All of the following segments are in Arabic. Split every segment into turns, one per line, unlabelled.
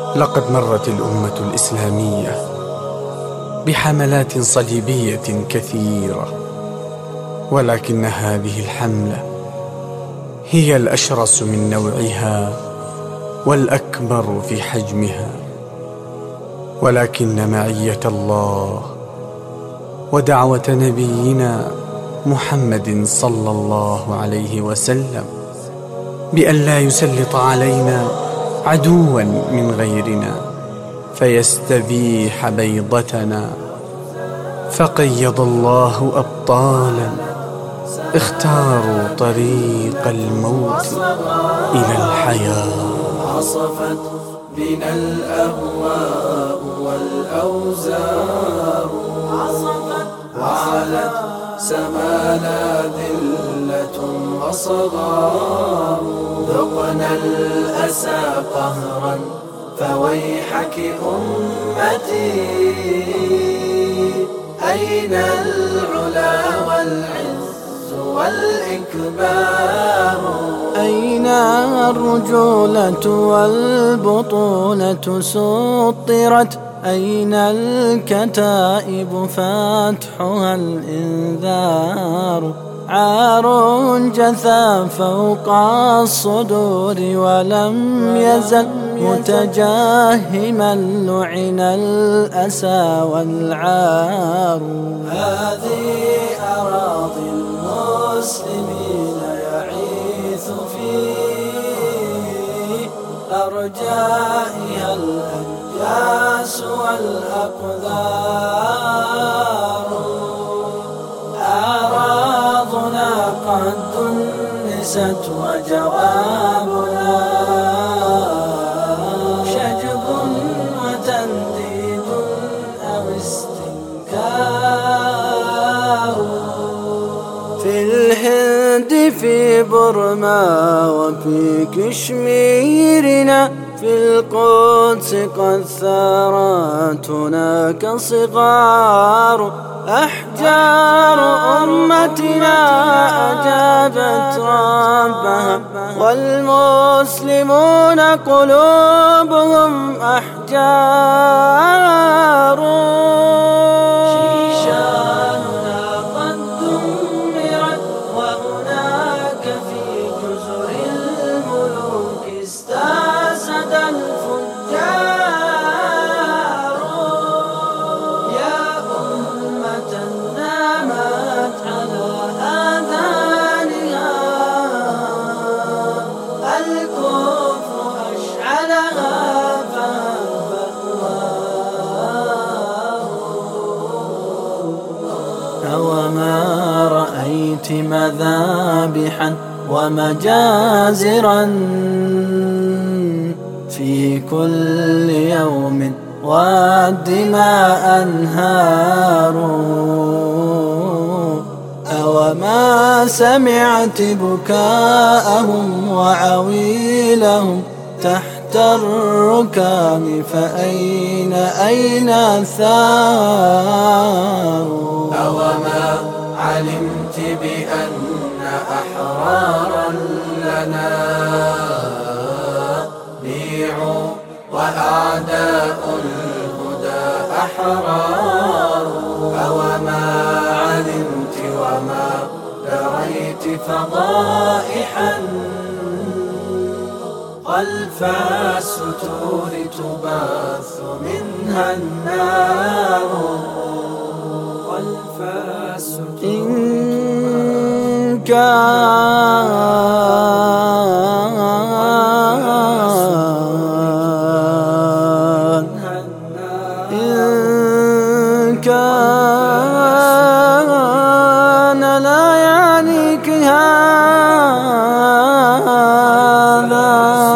لقد مرت الأمة الإسلامية بحملات صليبية كثيرة، ولكن هذه الحملة هي الأشرس من نوعها والأكبر في حجمها، ولكن معية الله ودعوة نبينا محمد صلى الله عليه وسلم بأن لا يسلط علينا عدوا من غيرنا فيستبيح بيضتنا، فقيض الله أبطالا اختاروا طريق الموت إلى الحياة.
عصفت بنا الأهواء والأوزار، وعلت سمانا ذلة وصغار، ذقنا الأسى قهرا فويحك أمتي، أين العلا والعز والإكبار؟
أين الرجولة والبطولة سطرت؟ أين الكتائب فاتحها الإنذار؟ عار جثى فوق الصدور ولم يزل متجاهما، لعن الأسى والعار.
هذه أراضي المسلمين يعيث في أرجائها الأنجاس والأقدار، أراضنا قد دنست وجوابنا شجب وتنديد أو استنكار.
في الهند في برما وفي كشميرنا، في القدس قد ثارت هناك صغار، أحجار أمتنا أجابت ربها، والمسلمون قلوبهم أحجار.
شيشاننا قد دمرت، وهناك في جزر الملوك استاسد الفجار. يا أمة نامت على آذانها، الكفر أشعلها
أوما رأيت مذابحا ومجازرا في كل يوم والدماء أنهار؟ أوما سمعت بكاءهم وعويلهم تحت الركام؟ فأين الثار؟
أوما علمت بأن أحرارا لنا بيعوا وأعداء الهدى أحرار؟ أوما علمت وما دريت فضائحا خلف الستور تباث منها النار؟ إن كان لا يعنيك هذا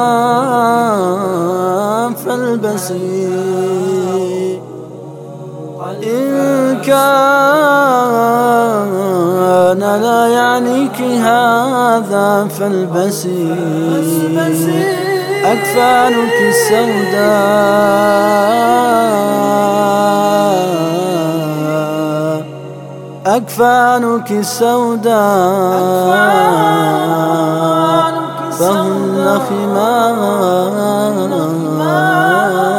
فالبسي، إن كان لا يعنيك هذا فالبسي، أكفانك السوداء، أكفانك السوداء فهن خمار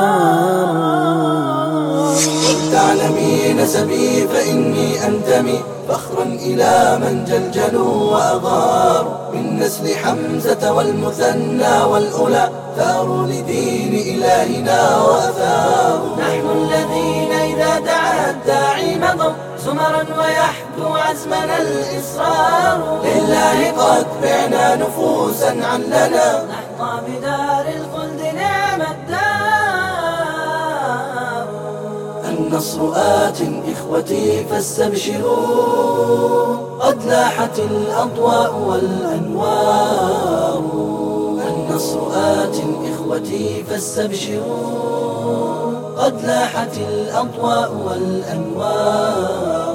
بنسبي فإني أنتمي فخرا إلى من جلجلوا وأغاروا من نسل حمزة والمثنى والأولى ثاروا لدين إلهنا وأثاروا.
نحن الذين إذا دعا الداعي مضوا زمرا ويحدو عزمنا الإصرار
لله قد بعنا نفوسا علنا
نحظى بدار الخلد نعم الدار.
النصر آت إخوتي فاستبشروا قد لاحت الأضواء والأنوار. النصر آت إخوتي فاستبشروا قد لاحت الأضواء والأنوار.